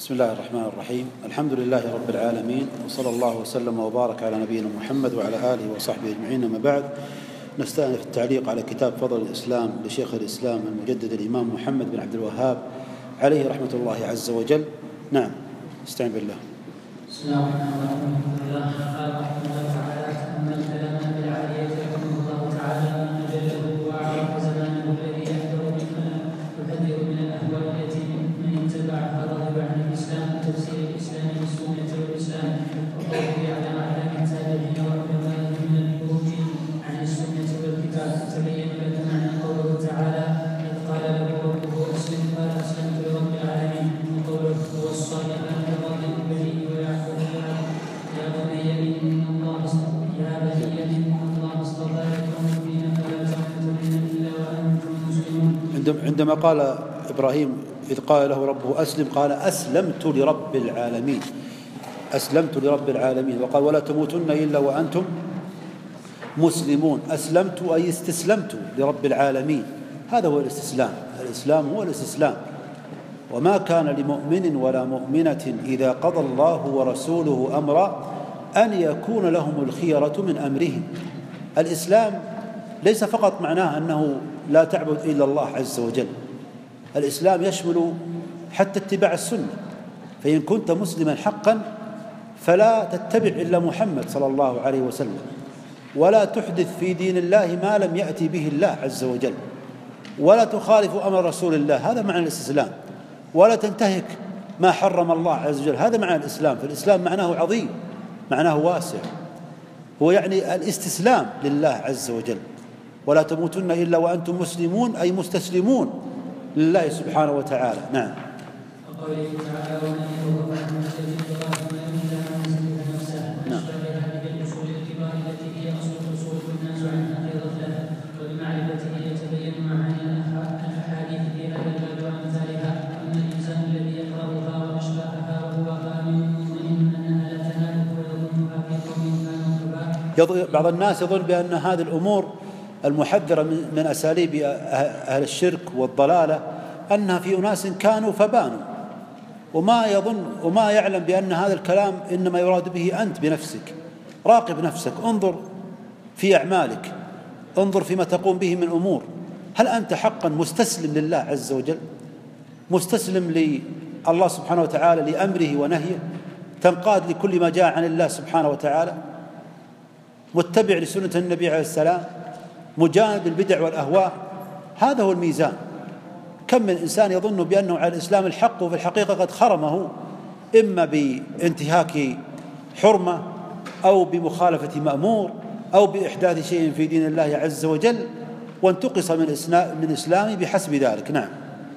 بسم الله الرحمن الرحيم. الحمد لله رب العالمين، وصلى الله وسلم وبارك على نبينا محمد وعلى آله وصحبه أجمعين. أما بعد، نستأنف التعليق على كتاب فضل الإسلام لشيخ الإسلام المجدد الإمام محمد بن عبد الوهاب عليه رحمة الله عز وجل. نعم، استعن بالله. بسم الله الرحمن الرحيم. قال رحمه الله تعالى: أما الكلام بالعالية رحمه الله تعالى أن جله وأعرف زمانه الذي يحذر من الأهواء التي من اتبعها رغب عن الإسلام وتفسير الإسلام بالسنة والإسلام، وقوله على أعلام التابعين وعلمائهم من الخروج عن السنة والكتاب. تبين لك معنى قوله تعالى: إذ قال له ربه أسلم قال أسلمت لرب العالمين، وقوله هو الصالحان الراضي البديع ويعقوب يا بني إن الله اصطفى لكم الدين فلا تموتن إلا وأنتم مسلمون. عندما قال إبراهيم إذ قال له ربه أسلم قال أسلمت لرب العالمين، أسلمت لرب العالمين، وقال ولا تموتن إلا وأنتم مسلمون. أسلمت أي استسلمت لرب العالمين، هذا هو الاستسلام. الإسلام هو الاستسلام. وما كان لمؤمن ولا مؤمنة إذا قضى الله ورسوله أمرا أن يكون لهم الخيرة من أمرهم. الإسلام ليس فقط معناه أنه لا تعبد إلا الله عز وجل، الإسلام يشمل حتى اتباع السنة. فإن كنت مسلما حقا فلا تتبع إلا محمد صلى الله عليه وسلم، ولا تحدث في دين الله ما لم يأتي به الله عز وجل، ولا تخالف أمر رسول الله، هذا معنى الاستسلام. ولا تنتهك ما حرم الله عز وجل، هذا معنى الإسلام. فالإسلام معناه عظيم، معناه واسع، هو يعني الاستسلام لله عز وجل. ولا تموتن إلا وأنتم مسلمون أي مستسلمون لله سبحانه وتعالى. نعم. وقوله تعالى: ومن يتوفى عن نفسه فقد إلا من سلم نفسه. أشبه هذه الأصول الكبار التي هي أصول الناس عنها في غفلة، وبمعرفته يتبين معاني الأحاديث في هذا الباب وأمثالها. أما الإنسان الذي يقرأها وأشباهها وهو آمن مطمئن أنها لا تناله ويظنها في قوم كانوا. بعض الناس يظن بأن هذه الأمور المحذرة من أساليب أهل الشرك والضلالة أنها في أناس كانوا فبانوا، وما يعلم بأن هذا الكلام إنما يراد به أنت بنفسك. راقب نفسك، انظر في أعمالك، انظر فيما تقوم به من أمور. هل أنت حقا مستسلم لله عز وجل، مستسلم لله سبحانه وتعالى لأمره ونهيه، تنقاد لكل ما جاء عن الله سبحانه وتعالى، متبع لسنة النبي عليه السلام، مجانب البدع والأهواء؟ هذا هو الميزان. كم من إنسان يظن بأنه على الإسلام الحق وفي الحقيقة قد خرمه، إما بانتهاك حرمة أو بمخالفة مأمور أو بإحداث شيء في دين الله عز وجل، وانتقص من إسلامه بحسب ذلك. نعم.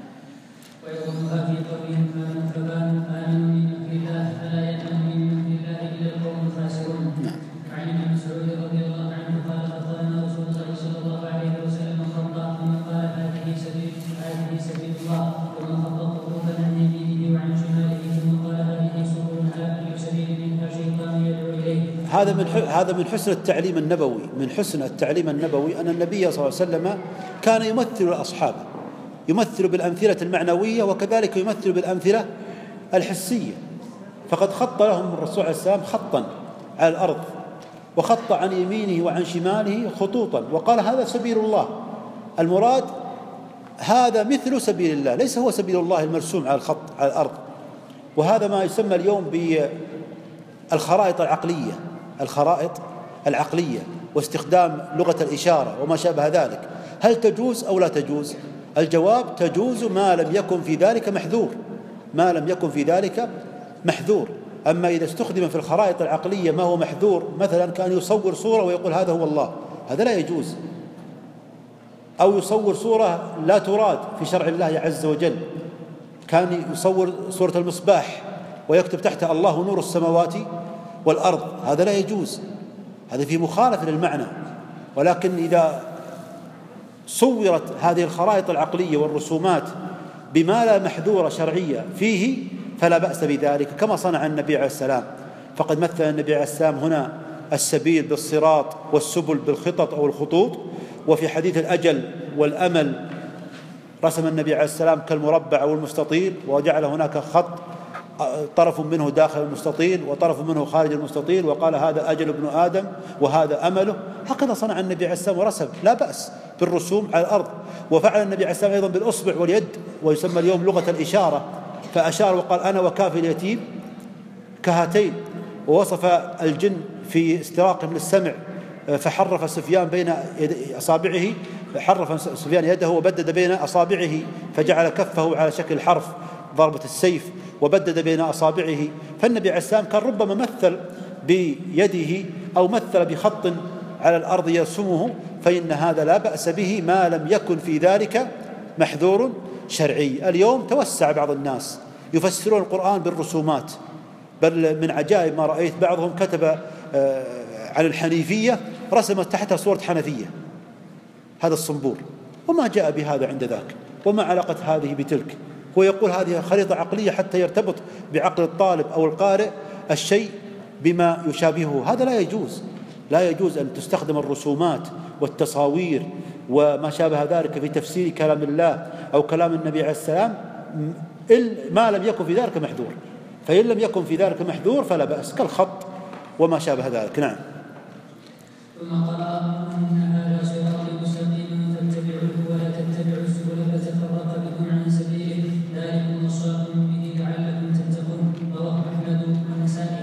ويقولها في قولهم آمنوا فبانوا آمنوا من أمر الله فلا يأمن من أمر الله إلا القوم الخاسرون. عن ابن مسعود رضي الله عنه قال: خطبنا رسول الله صلى الله عليه وسلم خطبا ثم قال: هذه سبيل الله، ثم خط خطوطا عن يمينه وعن شماله، ثم قال: هذه سبل على كل سبيل منها شيطان يدعو إليه. هذا من حسن التعليم النبوي، من حسن التعليم النبوي أن النبي صلى الله عليه وسلم كان يمثل أصحابه، يمثل بالأمثلة المعنوية وكذلك يمثل بالأمثلة الحسية. فقد خط لهم الرسول عليه السلام خطا على الأرض، وخط عن يمينه وعن شماله خطوطا، وقال: هذا سبيل الله. المراد هذا مثل سبيل الله، ليس هو سبيل الله المرسوم على الخط على الأرض. وهذا ما يسمى اليوم بالخرائط العقلية، الخرائط العقلية، واستخدام لغة الإشارة وما شابه ذلك. هل تجوز أو لا تجوز؟ الجواب: تجوز ما لم يكن في ذلك محذور، ما لم يكن في ذلك محذور. أما إذا استخدم في الخرائط العقلية ما هو محذور، مثلا كان يصور صورة ويقول هذا هو الله، هذا لا يجوز. أو يصور صورة لا تراد في شرع الله عز وجل، كان يصور صورة المصباح ويكتب تحتها الله نور السماوات والأرض، هذا لا يجوز، هذا في مخالفة للمعنى. ولكن إذا صورت هذه الخرائط العقلية والرسومات بما لا محذور شرعية فيه فلا بأس بذلك، كما صنع النبي عليه السلام. فقد مثل النبي عليه السلام هنا السبيل بالصراط والسبل بالخطط أو الخطوط. وفي حديث الأجل والأمل رسم النبي عليه السلام كالمربع أو المستطيل، وجعل هناك خط طرف منه داخل المستطيل وطرف منه خارج المستطيل، وقال هذا أجل ابن آدم وهذا أمله. هكذا صنع النبي عليه السلام ورسم، لا بأس بالرسوم على الأرض. وفعل النبي عليه السلام أيضا بالأصبع واليد، ويسمى اليوم لغة الإشارة، فأشار وقال أنا وكافي اليتيم كهاتين. ووصف الجن في استراقهم للسمع، فحرف سفيان بين أصابعه، حرف سفيان يده وبدد بين أصابعه فجعل كفه على شكل حرف ضربة السيف وبدد بين أصابعه. فالنبي عليه السلام كان ربما مثل بيده أو مثل بخط على الأرض يرسمه، فإن هذا لا بأس به ما لم يكن في ذلك محذور شرعي. اليوم توسع بعض الناس يفسرون القرآن بالرسومات، بل من عجائب ما رأيت بعضهم كتب عن الحنيفية رسم تحتها صورة حنفية، هذا الصنبور، وما جاء بهذا عند ذاك، وما علاقة هذه بتلك. هو يقول هذه خريطة عقلية حتى يرتبط بعقل الطالب أو القارئ الشيء بما يشابهه. هذا لا يجوز، لا يجوز أن تستخدم الرسومات والتصاوير وما شابه ذلك في تفسير كلام الله أو كلام النبي عليه السلام ما لم يكن في ذلك محذور. فإن لم يكن في ذلك محذور فلا بأس، كالخط وما شابه ذلك. نعم. ثم قرأ إن هذا صراطي مستقيما فاتبعوه ولا تتبعوا السبل فتفرق بكم عن سبيله ذلكم وصاكم به لعلكم تتقون. رواه أحمد والنسائي.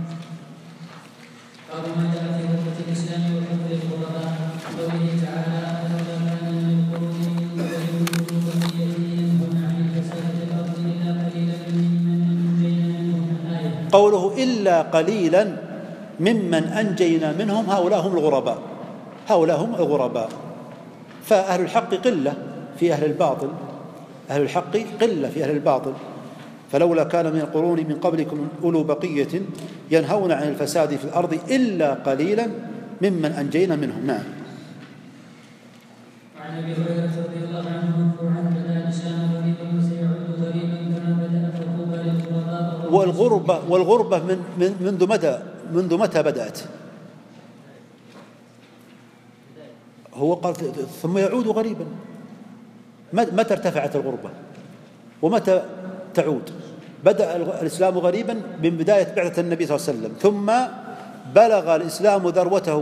باب ما جاء في غربة الإسلام وحفظ الغرباء، قوله تعالى فلولا كان من القرون من قبلكم بقية ينهون عن الفساد في الأرض إلا قليلا ممن أنجينا منهم. الآية. قوله إلا قليلا ممن أنجينا منهم، هؤلاء هم الغرباء، هؤلاء هم الغرباء. فأهل الحق قلة في أهل الباطل، أهل الحق قلة في أهل الباطل. فلولا كان من القرون من قبلكم أولو بقية ينهون عن الفساد في الأرض إلا قليلا ممن أنجينا منهم. نعم. وعن أبي هريرة رضي الله عنه مرفوعا بدأ الإسلام غريبا وسيعود غريبا كما بدأ فطوبى للغرباء. والغربة منذ متى بدأت؟ هو قال ثم يعود غريبا. متى ارتفعت الغربة ومتى تعود؟ بدأ الإسلام غريبا من بداية بعثة النبي صلى الله عليه وسلم، ثم بلغ الإسلام ذروته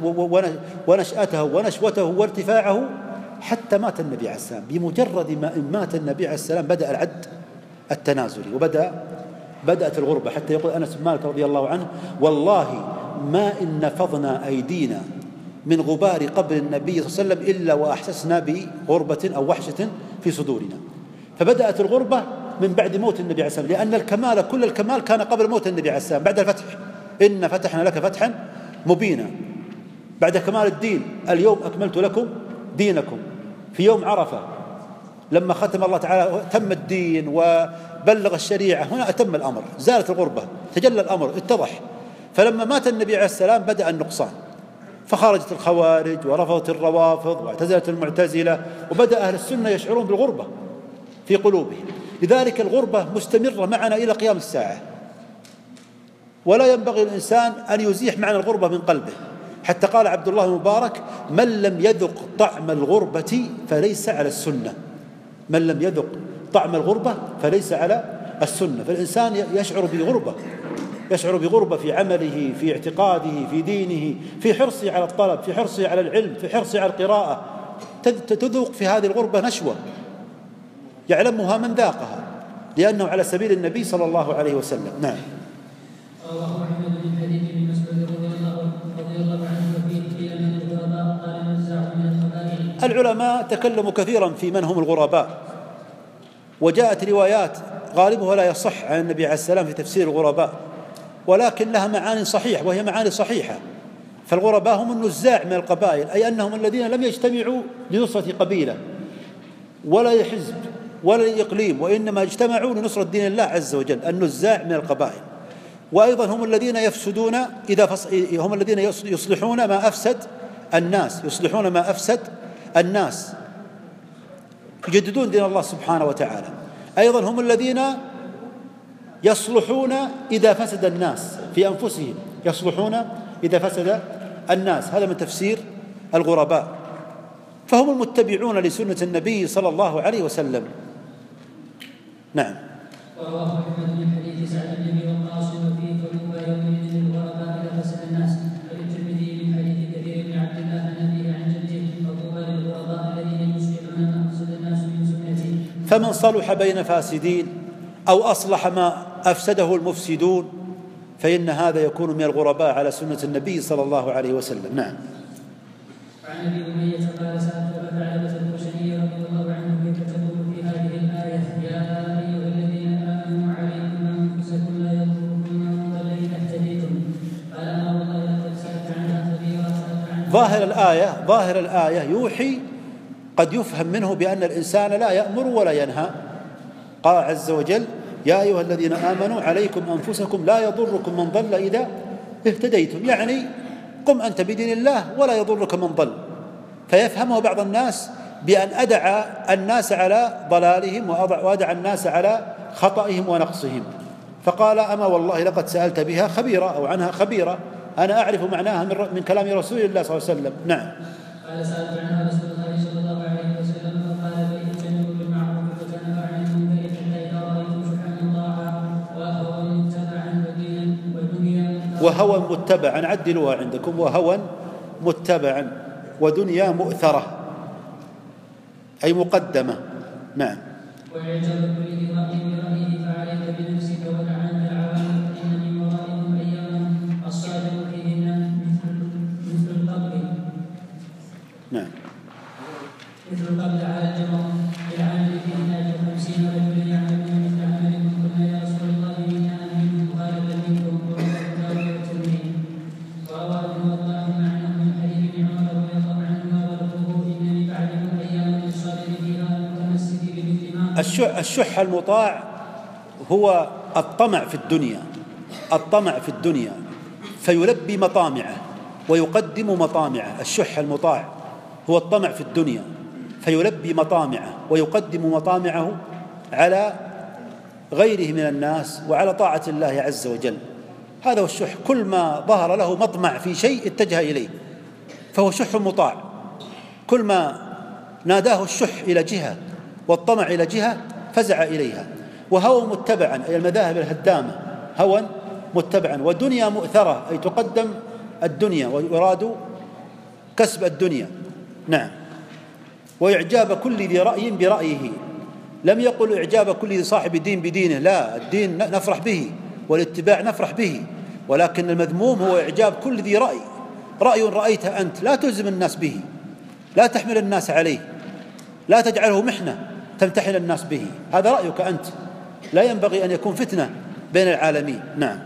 ونشأته ونشوته وارتفاعه حتى مات النبي عليه السلام. بمجرد ما مات النبي عليه السلام بدأ العد التنازلي بدأت الغربة، حتى يقول أنس بن مالك رضي الله عنه والله ما إن نفضنا أيدينا من غبار قبر النبي صلى الله عليه وسلم إلا وأحسسنا بغربة أو وحشة في صدورنا. فبدأت الغربة من بعد موت النبي عليه السلام، لأن الكمال كل الكمال كان قبل موت النبي عليه السلام، بعد الفتح إن فتحنا لك فتحا مبينا، بعد كمال الدين اليوم أكملت لكم دينكم. في يوم عرفة لما ختم الله تعالى تم الدين وبلغ الشريعة، هنا أتم الأمر، زالت الغربة، تجلى الأمر، اتضح. فلما مات النبي عليه السلام بدأ النقصان، فخرجت الخوارج ورفضت الروافض واعتزلت المعتزلة، وبدأ أهل السنة يشعرون بالغربة في قلوبهم. لذلك الغربة مستمرة معنا إلى قيام الساعة، ولا ينبغي الإنسان أن يزيح معنى الغربة من قلبه. حتى قال عبد الله المبارك من لم يذق طعم الغربة فليس على السنة، من لم يذق طعم الغربة فليس على السنة. فالإنسان يشعر بغربة في عمله، في اعتقاده، في دينه، في حرصه على الطلب، في حرصه على العلم، في حرصه على القراءة. تذوق في هذه الغربة نشوة يعلمها من ذاقها، لأنه على سبيل النبي صلى الله عليه وسلم. نعم. رواه أحمد من حديث ابن مسعود رضي الله عنه وفيه قيل من الغرباء قال نزع من القبائل. العلماء تكلموا كثيرا في من هم الغرباء، وجاءت روايات غالبها لا يصح عن النبي عليه السلام في تفسير الغرباء، ولكن لها معاني صحيحة، وهي معاني صحيحة. فالغرباء هم النزاع من القبائل، أي أنهم الذين لم يجتمعوا لنصرة قبيلة ولا حزب ولا إقليم، وإنما اجتمعوا لنصرة دين الله عز وجل، النزاع من القبائل. وأيضا هم الذين يفسدون هم الذين يصلحون ما أفسد الناس، يجددون دين الله سبحانه وتعالى. أيضا هم الذين يصلحون إذا فسد الناس في أنفسهم، يصلحون إذا فسد الناس. هذا من تفسير الغرباء. فهم المتبعون لسنة النبي صلى الله عليه وسلم. نعم. ورواه أحمد من حديث فمن صلح بين فاسدين أو أصلح ما أفسده المفسدون فإن هذا يكون من الغرباء على سنة النبي صلى الله عليه وسلم. نعم. وعن ابي اميه قال سالت ابا ثعلبه الخشني رضي الله عنه كيف تقول في هذه الايه يا ايها الذين امنوا عليكم انفسكم لا يضركم من ضل اذا اهتديتم قال انا والله لقد سالت عنها كثيرا. ظاهر الآية يوحي قد يفهم منه بأن الإنسان لا يأمر ولا ينهى. قال عز وجل يا أيها الذين آمنوا عليكم أنفسكم لا يضركم من ضل إذا اهتديتم، يعني قم أنت بدين الله ولا يضرك من ضل. فيفهمه بعض الناس بأن أدعى الناس على ضلالهم وأدعى الناس على خطئهم ونقصهم، فقال أما والله لقد سألت بها خبيرة أو عنها خبيرة، أنا أعرف معناها من كلام رسول الله صلى الله عليه وسلم. نعم. قال سألت عنها رسول الله صلى الله عليه وسلم فقال فإن تجنبوا بالمعروف وتنهوا عن المنكر حتى إذا رأيتم شحا مطاعا وهوى متبعا ودنيا وهوى متبعا، عدلوها عندكم، وهوى متبعا ودنيا مؤثرة أي مقدمة. نعم. وإعجاب كل ذي رأي برأيه فعليك بنفسك ودع عنك العوام فإن من ورائكم أياما الصادق فيهن مثل القبر. نعم. مثل القبر على الجمر للعامل فيهن أجر 50 رجلا يعملون مثل عملكم قلنا يا رسول الله منا منهم قال بل منكم ورواه الترمذي ورواه الله معناه من حديث ابن عمر رضي الله عنهما ولفظه إن من بعدكم أياما الصادق فيها المتمسك بمثل ما الشح المطاع هو الطمع في الدنيا فيلبي مطامعه ويقدم مطامعه. الشح المطاع هو الطمع في الدنيا فيلبي مطامعه ويقدم مطامعه على غيره من الناس وعلى طاعة الله عز وجل. هذا هو الشح، كل ما ظهر له مطمع في شيء اتجه إليه فهو شح مطاع. كل ما ناداه الشح إلى جهة والطمع إلى جهة فزع إليها. وهوى متبعا أي المذاهب الهدامة، هوى متبعا. ودنيا مؤثرة أي تقدم الدنيا ويراد كسب الدنيا. نعم. وإعجاب كل ذي رأي برأيه، لم يقل إعجاب كل ذي صاحب دين بدينه، لا، الدين نفرح به والاتباع نفرح به، ولكن المذموم هو إعجاب كل ذي رأي رأيته أنت لا تلزم الناس به، لا تحمل الناس عليه، لا تجعله محنة تمتحن الناس به، هذا رأيك أنت، لا ينبغي أن يكون فتنة بين العالمين. نعم.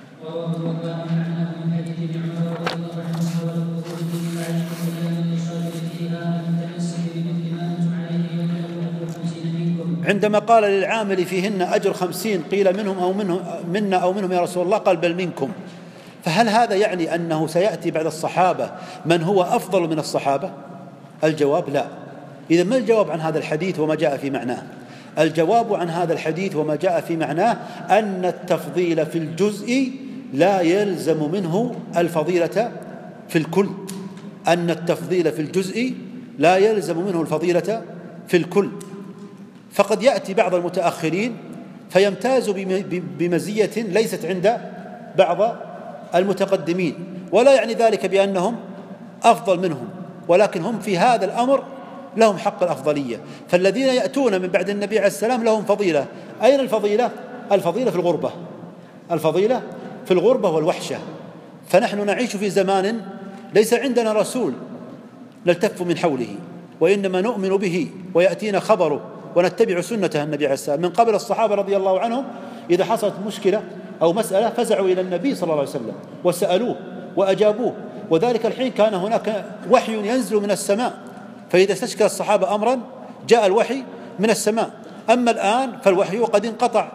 عندما قال للعامل فيهن أجر 50 قيل منهم أو منا أو منهم يا رسول الله، قال بل منكم. فهل هذا يعني أنه سيأتي بعد الصحابة من هو أفضل من الصحابة؟ الجواب لا. إذا ما الجواب عن هذا الحديث وما جاء في معناه؟ الجواب عن هذا الحديث وما جاء في معناه أن التفضيل في الجزء لا يلزم منه الفضيلة في الكل. أن التفضيل في الجزء لا يلزم منه الفضيلة في الكل. فقد يأتي بعض المتأخرين فيمتاز بمزية ليست عند بعض المتقدمين، ولا يعني ذلك بأنهم أفضل منهم، ولكن هم في هذا الأمر لهم حق الأفضلية. فالذين يأتون من بعد النبي عليه السلام لهم فضيلة. أين الفضيلة؟ الفضيلة في الغربة، الفضيلة في الغربة والوحشة. فنحن نعيش في زمان ليس عندنا رسول نلتف من حوله، وإنما نؤمن به ويأتينا خبره ونتبع سنته النبي عليه السلام. من قبل الصحابة رضي الله عنهم إذا حصلت مشكلة أو مسألة فزعوا إلى النبي صلى الله عليه وسلم وسألوه وأجابوه، وذلك الحين كان هناك وحي ينزل من السماء، فإذا استشكل الصحابة أمرا جاء الوحي من السماء. أما الآن فالوحي قد انقطع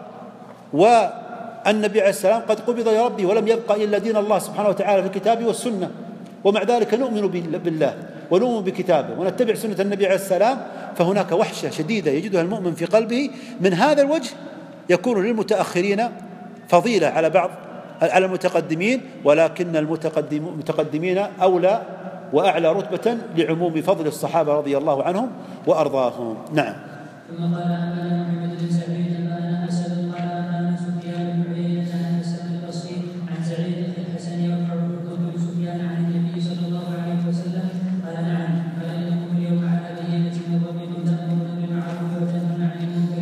والنبي عليه السلام قد قبض يا ربي ولم يبقى إلا دين الله سبحانه وتعالى في الكتاب والسنة، ومع ذلك نؤمن بالله ونؤمن بكتابه ونتبع سنة النبي عليه السلام. فهناك وحشة شديدة يجدها المؤمن في قلبه. من هذا الوجه يكون للمتأخرين فضيلة على المتقدمين، ولكن المتقدمين أولى وأعلى رتبة لعموم فضل الصحابة رضي الله عنهم وأرضاهم. نعم. ثم قال أنبأنا محمد بن سعيد أنبأنا أسد قال أنبأنا سفيان بن عيينة عن حسن البصري عن سعيد الحسن يرفع بن سفيان عن النبي صلى الله عليه وسلم قال نعم، قال إنكم اليوم على بينة من ربكم تأمرون بالمعروف وتنهون عن المنكر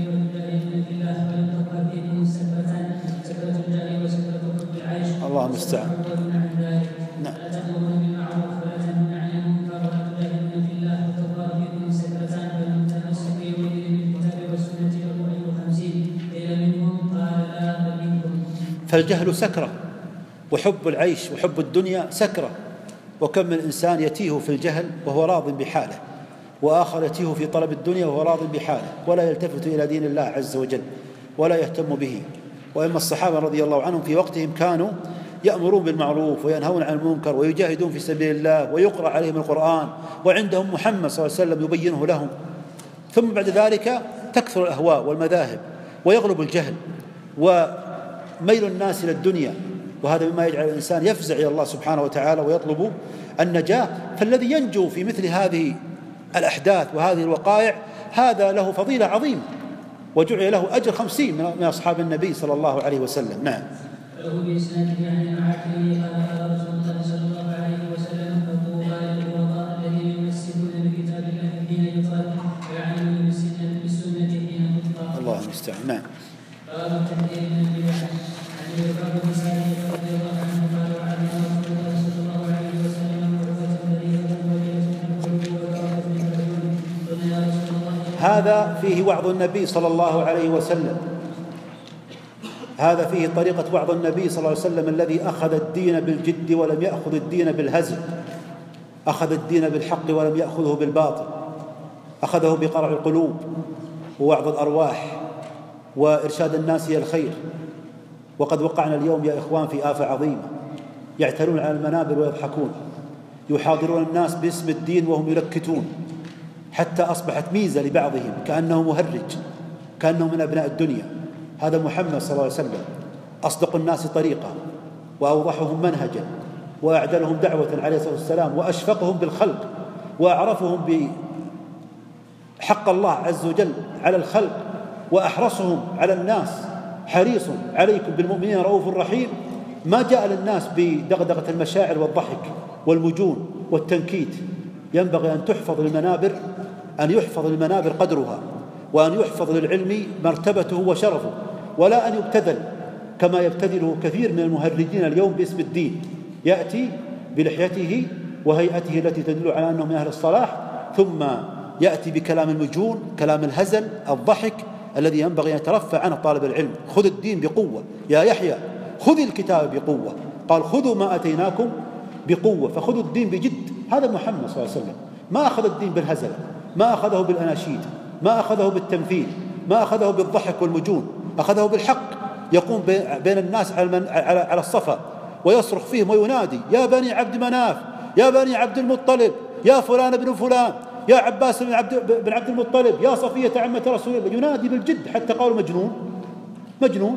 فالجهل سكرة، وحب العيش وحب الدنيا سكرة. وكم من إنسان يتيه في الجهل وهو راض بحاله، وآخر يتيه في طلب الدنيا وهو راض بحاله، ولا يلتفت إلى دين الله عز وجل ولا يهتم به. وإما الصحابة رضي الله عنهم في وقتهم كانوا يأمرون بالمعروف وينهون عن المنكر ويجاهدون في سبيل الله، ويقرأ عليهم القرآن، وعندهم محمد صلى الله عليه وسلم يبينه لهم. ثم بعد ذلك تكثر الأهواء والمذاهب، ويغلب الجهل وميل الناس إلى الدنيا، وهذا مما يجعل الإنسان يفزع إلى الله سبحانه وتعالى ويطلب النجاة. فالذي ينجو في مثل هذه الأحداث وهذه الوقائع هذا له فضيلة عظيمة، وجعل له أجر 50 من أصحاب النبي صلى الله عليه وسلم. نعم. الله المستعان. نعم. هذا فيه وعظ النبي صلى الله عليه وسلم، هذا فيه طريقة وعظ النبي صلى الله عليه وسلم الذي أخذ الدين بالجد ولم يأخذ الدين بالهزل، أخذ الدين بالحق ولم يأخذه بالباطل، أخذه بقرع القلوب ووعظ الأرواح وإرشاد الناس إلى الخير. وقد وقعنا اليوم يا إخوان في آفة عظيمة، يعتلون على المنابر ويضحكون، يحاضرون الناس باسم الدين وهم يلكتون، حتى أصبحت ميزة لبعضهم كأنه مهرج، كأنه من أبناء الدنيا. هذا محمد صلى الله عليه وسلم أصدق الناس طريقة، وأوضحهم منهجا، وأعدلهم دعوة عليه الصلاة والسلام، وأشفقهم بالخلق، وأعرفهم بحق الله عز وجل على الخلق، وأحرصهم على الناس، حريص عليكم بالمؤمنين رؤوف رحيم. ما جاء للناس بدغدغة المشاعر والضحك والمجون والتنكيت. ينبغي أن تحفظ المنابر، أن يحفظ المنابر قدرها، وأن يحفظ للعلم مرتبته وشرفه، ولا أن يبتذل كما يبتذله كثير من المهرجين اليوم باسم الدين. يأتي بلحيته وهيئته التي تدل على أنه من أهل الصلاح، ثم يأتي بكلام المجون، كلام الهزل، الضحك الذي ينبغي أن يترفع عنه طالب العلم. خذ الدين بقوة يا يحيى، خذ الكتاب بقوة، قال خذوا ما أتيناكم بقوة، فخذوا الدين بجد. هذا محمد صلى الله عليه وسلم، ما أخذ الدين بالهزل، ما أخذه بالأناشيد، ما أخذه بالتمثيل، ما أخذه بالضحك والمجون، أخذه بالحق. يقوم بين الناس على الصفا ويصرخ فيهم وينادي: يا بني عبد مناف، يا بني عبد المطلب، يا فلان بن فلان، يا عباس بن عبد المطلب، يا صفية عمة رسول الله. ينادي بالجد حتى قالوا مجنون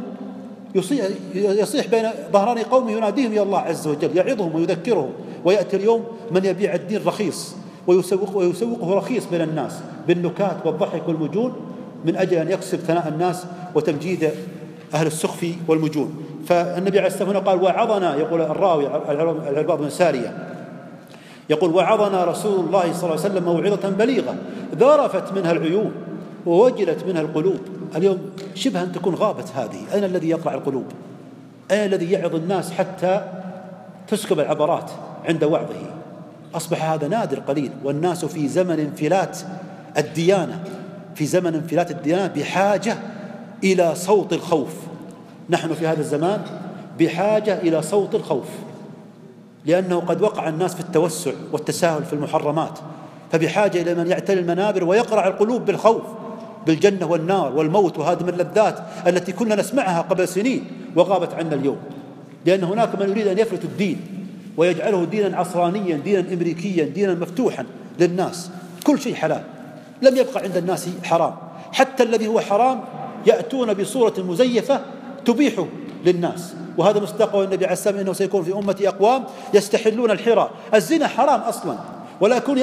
يصيح بين ظهراني قومه يناديهم يا الله عز وجل، يعظهم ويذكرهم. ويأتي اليوم من يبيع الدين رخيص ويسوقه رخيص بين الناس بالنكات والضحك والمجون، من أجل أن يكسب ثناء الناس وتمجيد أهل السخف والمجون. فالنبي عليه الصلاة والسلام قال: وعظنا، يقول الراوي العرباض بن سارية، يقول: وعظنا رسول الله صلى الله عليه وسلم موعظة بليغة ذرفت منها العيون ووجلت منها القلوب. اليوم شبه أن تكون غابت هذه. أين الذي يقرع القلوب؟ أين الذي يعظ الناس حتى تسكب العبرات عند وعظه؟ أصبح هذا نادر قليل. والناس في زمن انفلات الديانة، في زمن انفلات الديانة، بحاجة إلى صوت الخوف. نحن في هذا الزمان بحاجة إلى صوت الخوف، لأنه قد وقع الناس في التوسع والتساهل في المحرمات، فبحاجة إلى من يعتلي المنابر ويقرع القلوب بالخوف بالجنة والنار والموت وهادم اللذات التي كنا نسمعها قبل سنين وغابت عنا اليوم. لأن هناك من يريد أن يفلت الدين ويجعله دينا عصرانيا، دينا أمريكيا، دينا مفتوحا للناس. كل شيء حلال، لم يبقى عند الناس حرام. حتى الذي هو حرام يأتون بصورة مزيفة تبيحه للناس. وهذا مصداق النبي عليه السلام إنه سيكون في أمتي أقوام يستحلون الحرى. الزنا حرام أصلا، ولكن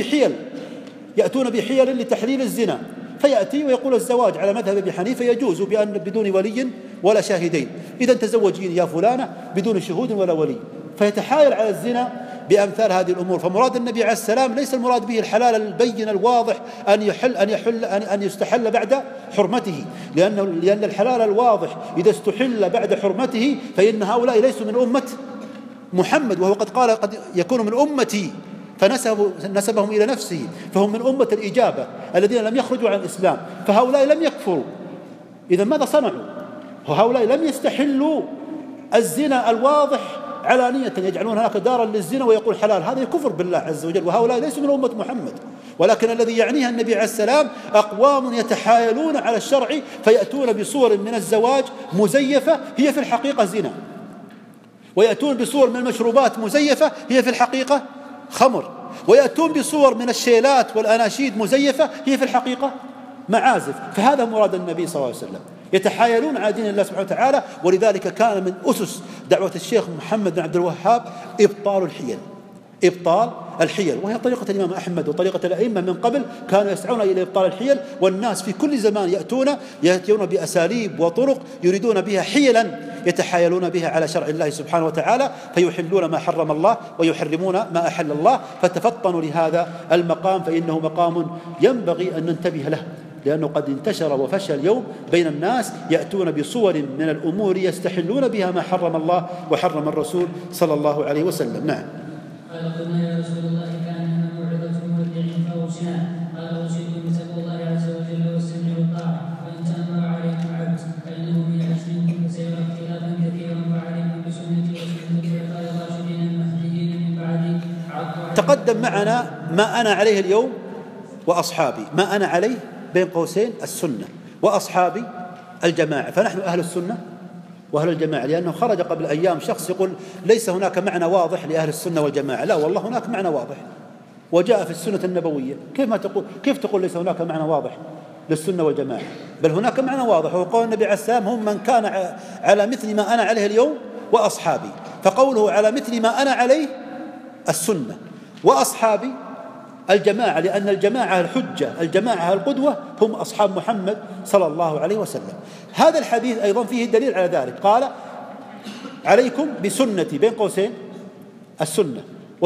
يأتون بحيل لتحليل الزنا. فيأتي ويقول الزواج على مذهب ابي حنيفة يجوز بدون ولي ولا شاهدين. إذا تزوجين يا فلانة بدون شهود ولا ولي. فيتحايل على الزنا بأمثال هذه الأمور. فمراد النبي عليه السلام ليس المراد به الحلال البين الواضح أن يستحل بعد حرمته، لأن الحلال الواضح إذا استحل بعد حرمته فإن هؤلاء ليسوا من أمة محمد، وهو قد قال قد يكون من أمتي، فنسبهم إلى نفسه، فهم من أمة الإجابة الذين لم يخرجوا عن الإسلام. فهؤلاء لم يكفروا. إذا ماذا صنعوا؟ وهؤلاء لم يستحلوا الزنا الواضح علانية يجعلون هناك دارا للزنا ويقول حلال، هذا كفر بالله عز وجل، وهؤلاء ليسوا من أمة محمد. ولكن الذي يعنيها النبي عليه السلام أقوام يتحايلون على الشرع فيأتون بصور من الزواج مزيفة هي في الحقيقة زنا، ويأتون بصور من المشروبات مزيفة هي في الحقيقة خمر، ويأتون بصور من الشيلات والأناشيد مزيفة هي في الحقيقة معازف. فهذا مراد النبي صلى الله عليه وسلم، يتحايلون على دين الله سبحانه وتعالى. ولذلك كان من أسس دعوة الشيخ محمد بن عبد الوهاب إبطال الحيل، إبطال الحيل، وهي طريقة الإمام أحمد وطريقة الأئمة من قبل، كانوا يسعون إلى إبطال الحيل. والناس في كل زمان يأتون بأساليب وطرق يريدون بها حيلا يتحايلون بها على شرع الله سبحانه وتعالى، فيحلون ما حرم الله ويحرمون ما أحل الله. فتفطنوا لهذا المقام، فإنه مقام ينبغي أن ننتبه له، لأنه قد انتشر وفشى اليوم بين الناس، يأتون بصور من الأمور يستحلون بها ما حرم الله وحرم الرسول صلى الله عليه وسلم. نعم. قال قلنا يا رسول الله كأنها موعظة مودع فأوصنا. قال أوصيكم بتقوى الله عز وجل والسمع والطاعة، وإن تأمر عليكم عبد فإنه من عشركم فسيرى اختلافا كثيرا، فعليكم بسنتي وسنة الخلفاء الراشدين المهديين من بعدي. تقدم معنا ما أنا عليه اليوم وأصحابي، ما أنا عليه بين قوسين السنة، وأصحابي الجماعة. فنحن أهل السنة وأهل الجماعة، لأنه خرج قبل أيام شخص يقول ليس هناك معنى واضح لأهل السنة والجماعة. لا والله هناك معنى واضح وجاء في السنة النبوية. كيف تقول ليس هناك معنى واضح للسنة والجماعة؟ بل هناك معنى واضح، وقول النبي عليه السلام هم من كان على مثل ما أنا عليه اليوم وأصحابي. فقوله على مثل ما أنا عليه السنة، وأصحابي الجماعة، لأن الجماعة الحجة، الجماعة القدوة هم أصحاب محمد صلى الله عليه وسلم. هذا الحديث أيضا فيه دليل على ذلك. قال عليكم بسنتي بين قوسين السنة،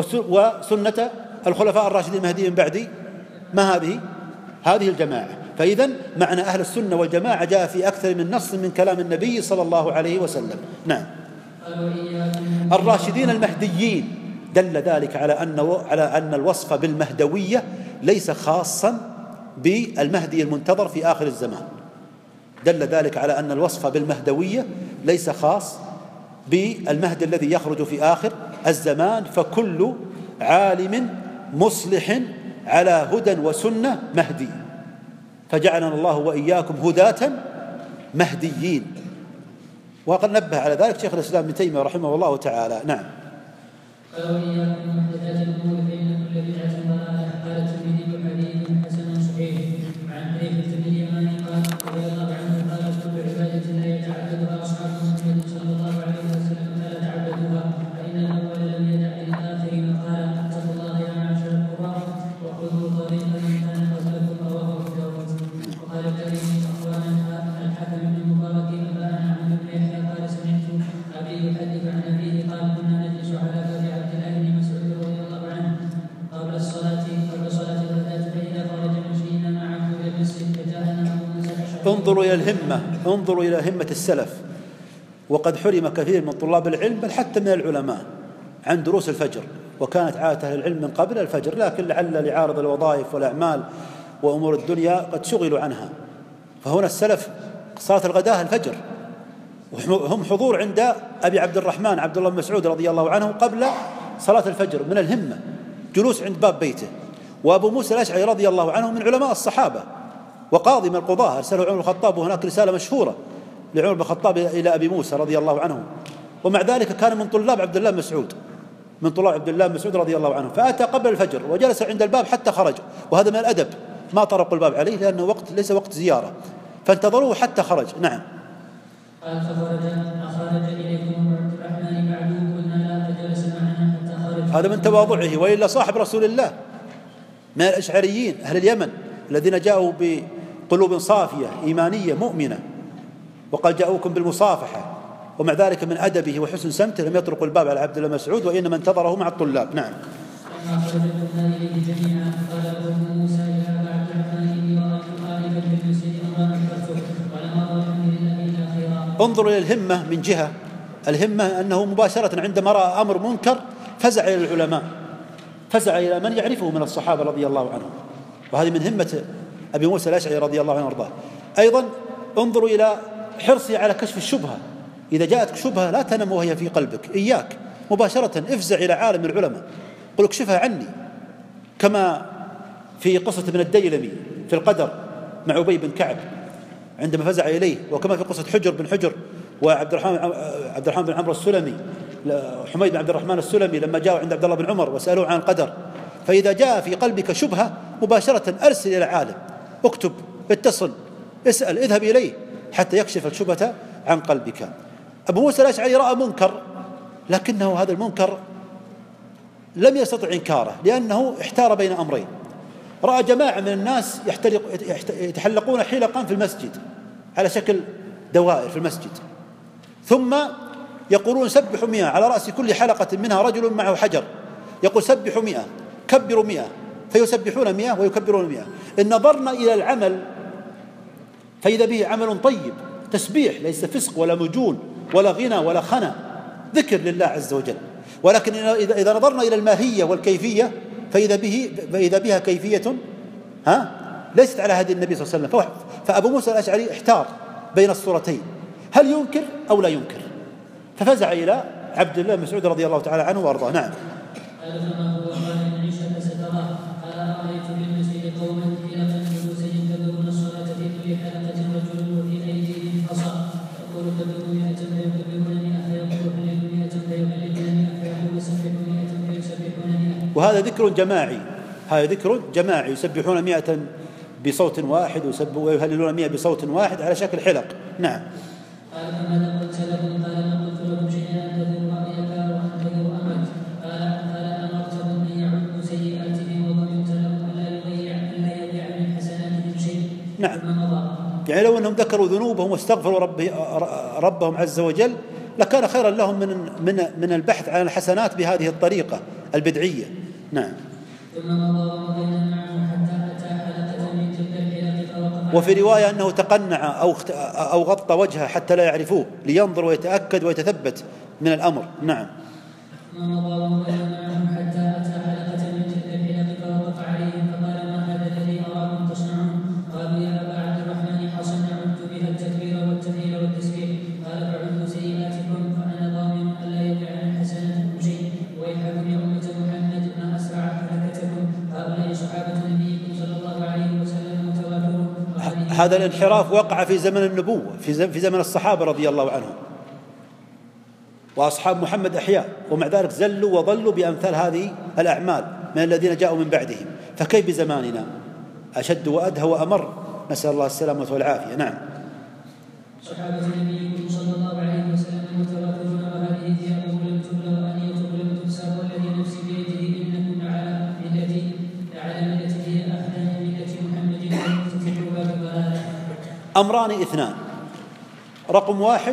وسنة الخلفاء الراشدين المهديين من بعدي. ما هذه الجماعة. فإذن معنى أهل السنة والجماعة جاء في أكثر من نص من كلام النبي صلى الله عليه وسلم. نعم. الراشدين المهديين دل ذلك على أن الوصف بالمهدوية ليس خاصا بالمهدي المنتظر في آخر الزمان. دل ذلك على أن الوصف بالمهدوية ليس خاص بالمهدي الذي يخرج في آخر الزمان، فكل عالم مصلح على هدى وسنة مهدي، فجعلنا الله وإياكم هداة مهديين. وقد نبه على ذلك شيخ الإسلام ابن تيمية رحمه الله تعالى. نعم. قال وإياكم محدثات الأمور فإن كل بدعة ضلالة. قال الترمذي حديث حسن صحيح. عن حذيفة بن اليمان قال رضي الله عنه قال كل عبادة لا يتعبدها أصحاب محمد صلى الله عليه وسلم فلا تعبدوها، فإن الأول لم يدع للآخر قال اتقوا الله يا معشر القراء وخذوا طريقا كان قبلكم رواه أبو داود. وقال الترمذي أخبرنا الحكم بن المبارك أنبأنا عن ابن يحيى قال سمعت أبي يحدث عن أبيه قال كنا نجلس على باب عبد الله بن مسعود رضي الله عنه قبل صلاة الغداة، فإذا خرج مشينا معه إلى المسجد فجاءنا انظروا إلى همة السلف. وقد حرم كثير من طلاب العلم بل حتى من العلماء عن دروس الفجر، وكانت عادة أهل العلم من قبل الفجر، لكن لعارض الوظائف والأعمال وأمور الدنيا قد شغلوا عنها. فهنا السلف صلاة الغداة الفجر، وهم حضور عند أبي عبد الرحمن عبد الله بن مسعود رضي الله عنه قبل صلاة الفجر من الهمة، جلوس عند باب بيته. وأبو موسى الأشعري رضي الله عنه من علماء الصحابة وقاضي من القضاة، أرسله عمر بن الخطاب، وهناك رسالة مشهورة لعمر بن الخطاب إلى أبي موسى رضي الله عنه. ومع ذلك كان من طلاب عبد الله بن مسعود، من طلاب عبد الله بن مسعود رضي الله عنه. فأتى قبل الفجر وجلس عند الباب حتى خرج، وهذا من الأدب، ما طرقوا الباب عليه لأنه ليس وقت زيارة، فانتظروه حتى خرج. نعم. قال فخرج إليكم عبد الرحمن بعد قلنا لا فجلس معنا حتى خرج. هذا من تواضعه، وإلا صاحب رسول الله من الأشعريين أهل اليمن الذين جاءوا بقلوب صافية إيمانية مؤمنة، وقال جاءوكم بالمصافحة، ومع ذلك من أدبه وحسن سمته لم يطرق الباب على عبد الله مسعود، وإنما انتظره مع الطلاب. نعم. لما خرج قلنا إليه جميعا قال أبو موسى إلى عبد الرحمن إني رأيت خالفا في المسجد أمام الكفر ولم أرى الحمد لله إلا خيرا. انظروا إلى الهمة من جهة، الهمة أنه مباشرة عندما رأى أمر منكر فزع إلى العلماء، فزع إلى من يعرفه من الصحابة رضي الله عنهم، وهذه من همة أبي موسى الأشعري رضي الله عنه وارضاه. أيضا انظروا إلى حرصه على كشف الشبهة، إذا جاءتك شبهة لا تنم وهي في قلبك، إياك مباشرة افزع إلى عالم العلماء قل اكشفها عني، كما في قصة ابن الديلمي في القدر مع أبي بن كعب عندما فزع إليه، وكما في قصة حجر بن حجر وعبد الرحمن بن عمرو السلمي، حميد بن عبد الرحمن السلمي لما جاءوا عند عبد الله بن عمر وسألوه عن القدر. فإذا جاء في قلبك شبهة مباشرة أرسل إلى عالم، اكتب، اتصل، اسأل، اذهب إليه حتى يكشف الشبهة عن قلبك. أبو موسى الأشعري رأى منكر، لكنه هذا المنكر لم يستطع إنكاره لأنه احتار بين أمرين. رأى جماعة من الناس يتحلقون حلقا في المسجد على شكل دوائر في المسجد، ثم يقولون سبحوا 100، على رأس كل حلقة منها رجل معه حجر يقول سبحوا 100 كبروا 100، فيسبحون 100 ويكبرون 100. إن نظرنا إلى العمل فإذا به عمل طيب، تسبيح ليس فسق ولا مجون ولا غنى ولا خنا، ذكر لله عز وجل. ولكن إذا نظرنا إلى الماهية والكيفية فإذا بها كيفية ليست على هدي النبي صلى الله عليه وسلم. فأبو موسى الأشعري احتار بين الصورتين، هل ينكر أو لا ينكر؟ ففزع إلى عبد الله بن مسعود رضي الله تعالى عنه وأرضاه. نعم. وهذا ذكر جماعي، هذا ذكر جماعي، يسبحون 100 بصوت واحد ويهللون 100 بصوت واحد على شكل حلق. نعم. نعم، يعني لو أنهم ذكروا ذنوبهم واستغفروا ربهم عز وجل لكان خيرا لهم من البحث عن الحسنات بهذه الطريقة البدعية. نعم. وفي رواية أنه تقنع أو غطى وجهه حتى لا يعرفوه لينظر ويتأكد ويتثبت من الأمر. نعم. هذا الانحراف وقع في زمن النبوة، في زمن الصحابة رضي الله عنهم، وأصحاب محمد أحياء، ومع ذلك زلوا وضلوا بأمثال هذه الأعمال من الذين جاءوا من بعدهم. فكيف بزماننا أشد وأدهى وأمر، نسأل الله السلامة والعافية. نعم. صحابة النبي صلى الله عليه وسلم متواترون، وهذه ثيابهم لم تبلى وأنيتهم لم تكسى، والذي نفسي بيده إنكم على ملة هي أهدى من ملة محمد وتتبعوها بضلالة. أمران اثنان: رقم 1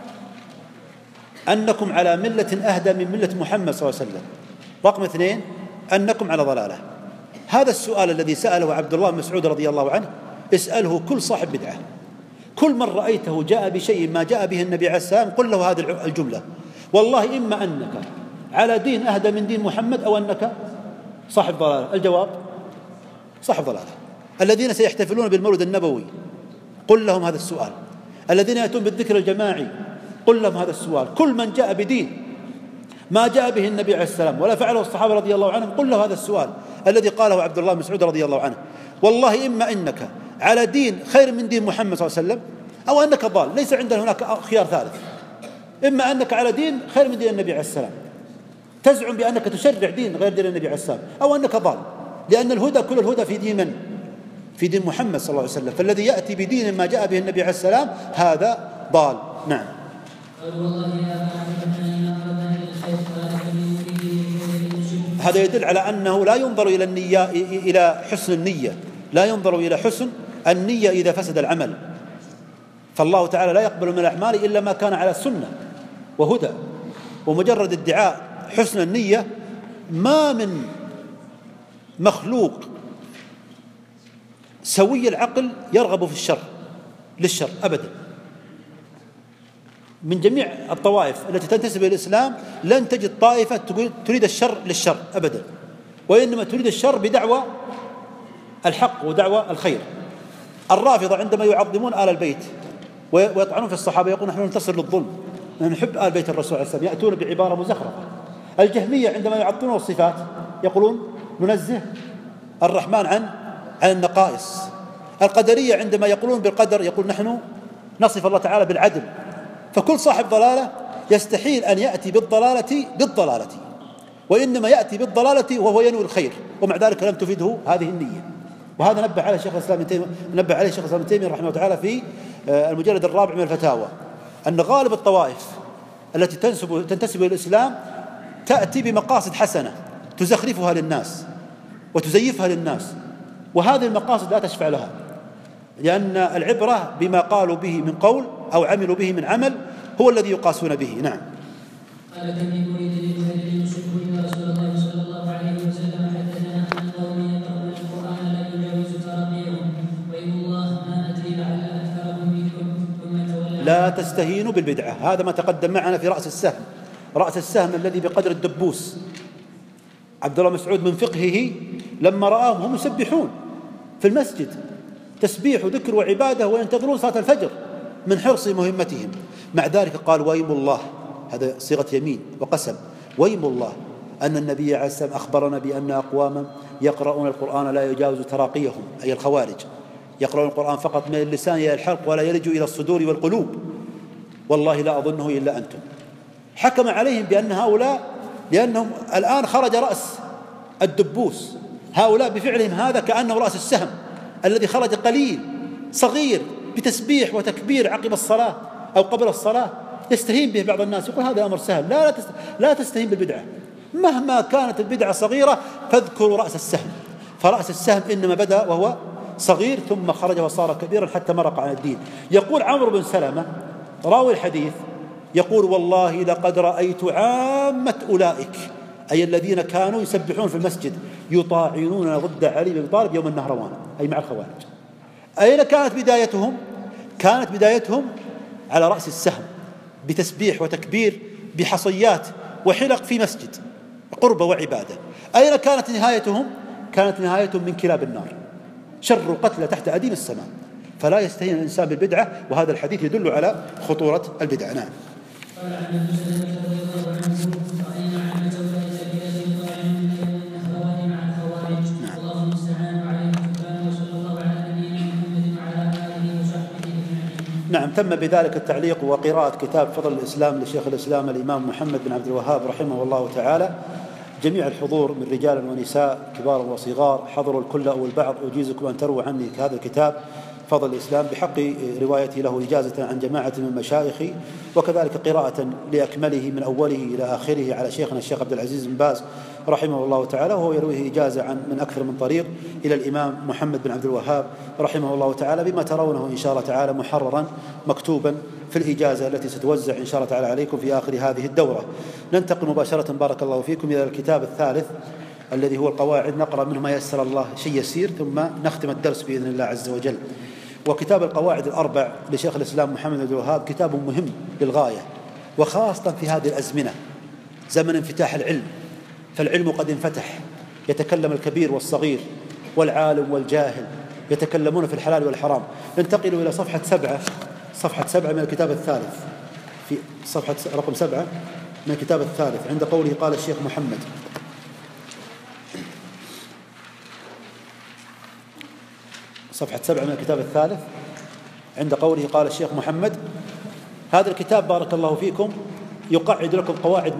أنكم على ملة أهدى من ملة محمد صلى الله عليه وسلم. رقم 2 أنكم على ضلالة. هذا السؤال الذي سأله عبد الله بن مسعود رضي الله عنه اسأله كل صاحب بدعة. كل من رأيته جاء بشيء ما جاء به النبي عليه السلام قل له هذه الجملة: والله إما أنك على دين أهدى من دين محمد أو أنك صاحب ضلالة. الجواب صاحب ضلالة. الذين سيحتفلون بالمولد النبوي قل لهم هذا السؤال. الذين يأتون بالذكر الجماعي قل لهم هذا السؤال. كل من جاء بدين ما جاء به النبي عليه السلام ولا فعله الصحابة رضي الله عنهم قل له هذا السؤال الذي قاله عبد الله بن مسعود رضي الله عنه: والله إما إنك على دين خير من دين محمد صلى الله عليه وسلم أو أنك ضال. ليس عندنا هناك خيار ثالث، إما أنك على دين خير من دين النبي عليه السلام، تزعم بأنك تشرع دين غير دين النبي عليه السلام، أو أنك ضال، لأن الهدى كل الهدى في دين من؟ في دين محمد صلى الله عليه وسلم. فالذي يأتي بدين ما جاء به النبي عليه السلام هذا ضال. نعم. هذا يدل على أنه لا ينظر إلى النية، إلى حسن النية، لا ينظر إلى حسن النية إذا فسد العمل. فالله تعالى لا يقبل من الأعمال إلا ما كان على السنة وهدى. ومجرد ادعاء حسن النية ما من مخلوق سوي العقل يرغب في للشر أبدا. من جميع الطوائف التي تنتسب إلى الإسلام لن تجد طائفة تريد الشر للشر أبدا، وإنما تريد الشر بدعوى الحق ودعوى الخير. الرافضة عندما يعظمون آل البيت ويطعنون في الصحابة يقول نحن ننتصر للظلم، نحب آل بيت الرسول عليه السلام، يأتون بعبارة مزخرفة. الجهمية عندما يعطون الصفات يقولون ننزه الرحمن عن النقائص. القدرية عندما يقولون بالقدر يقول نحن نصف الله تعالى بالعدل. فكل صاحب ضلالة يستحيل أن يأتي بالضلالة، وإنما يأتي بالضلالة وهو ينوي الخير، ومع ذلك لم تفيده هذه النية. وهذا نبه عليه شيخ الإسلام ابن تيمية رحمه الله تعالى في المجلد الرابع من الفتاوى، أن غالب الطوائف التي تنتسب إلى الإسلام تأتي بمقاصد حسنة تزخرفها للناس وتزيفها للناس، وهذه المقاصد لا تشفع لها، لأن العبرة بما قالوا به من قول أو عملوا به من عمل هو الذي يقاسون به. نعم. قال كني أريد للجهل يشركوا إن رسول الله صلى الله عليه وسلم حدثنا أن قوم يقرؤون القرآن لا يجاوز تراقيهم، وإن الله ما أدري لعل أكثرهم منكم ثم تولى. لا تستهينوا بالبدعة، هذا ما تقدم معنا في رأس السهم الذي بقدر الدبوس. عبد الله مسعود من فقهه لما رآهم هم يسبحون في المسجد تسبيح وذكر وعبادة وينتظرون صلاة الفجر من حرص مهمتهم، مع ذلك قال ويم الله، هذا صيغة يمين وقسم، ويم الله أن النبي عليه السلام أخبرنا بأن أقواما يقرؤون القرآن لا يجاوز تراقيهم، أي الخوارج، يقرؤون القرآن فقط من اللسان إلى الحلق ولا يلج إلى الصدور والقلوب، والله لا أظنه إلا أنتم. حكم عليهم بأن هؤلاء، لأنهم الآن خرج رأس الدبوس، هؤلاء بفعلهم هذا كأنه رأس السهم الذي خرج قليل صغير بتسبيح وتكبير عقب الصلاة أو قبل الصلاة، يستهين به بعض الناس، يقول هذا أمر سهل. لا تستهين بالبدعة مهما كانت البدعة صغيرة، فاذكروا رأس السهم، فرأس السهم إنما بدأ وهو صغير ثم خرج وصار كبيرا حتى مرق عن الدين. يقول عمرو بن سلمة راوي الحديث يقول والله لقد رأيت عامة أولئك، أي الذين كانوا يسبحون في المسجد، يطاعنون ضد علي بن طالب يوم النهروان، أي مع الخوارج. أين كانت بدايتهم؟ كانت بدايتهم على رأس السهم بتسبيح وتكبير بحصيات وحلق في مسجد قربة وعبادة. أين كانت نهايتهم؟ كانت نهايتهم من كلاب النار، شر قتل تحت أديم السماء. فلا يستهين الإنسان بالبدعة، وهذا الحديث يدل على خطورة البدعة. نعم. قال عن المسلم رضي الله عنه رأينا عامة أولئك الذين طعنوا من الأخوان مع الخوارج، والله المستعان عليه الكفار، وصلى الله على نبينا محمد وعلى آله وصحبه أجمعين. نعم. تم بذلك التعليق وقراءة كتاب فضل الإسلام لشيخ الإسلام الإمام محمد بن عبد الوهاب رحمه الله تعالى. جميع الحضور من رجال ونساء كبار وصغار حضروا الكل أو البعض، أجيزكم أن ترووا عني هذا الكتاب فضل الإسلام بحق روايتي له إجازة عن جماعة من مشايخي، وكذلك قراءة لأكمله من أوله إلى آخره على شيخنا الشيخ عبد العزيز بن باز رحمه الله تعالى، وهو يرويه إجازة من أكثر من طريق إلى الإمام محمد بن عبد الوهاب رحمه الله تعالى، بما ترونه إن شاء الله تعالى محررا مكتوبا في الإجازة التي ستوزع إن شاء الله تعالى عليكم في آخر هذه الدورة. ننتقل مباشرة بارك الله فيكم إلى الكتاب الثالث الذي هو القواعد، نقرأ منه ما يسر الله شيء يسير ثم نختم الدرس بإذن الله عز وجل. وكتاب القواعد الأربع لشيخ الإسلام محمد بن عبد الوهاب كتاب مهم للغاية، وخاصة في هذه الأزمنة زمن انفتاح العلم، فالعلم قد انفتح، يتكلم الكبير والصغير والعالم والجاهل يتكلمون في الحلال والحرام. ننتقل إلى صفحة 7 من الكتاب الثالث، في صفحة رقم 7 من الكتاب الثالث عند قوله قال الشيخ محمد. صفحة 7 من الكتاب الثالث عند قوله قال الشيخ محمد. هذا الكتاب بارك الله فيكم يقعد لكم قواعد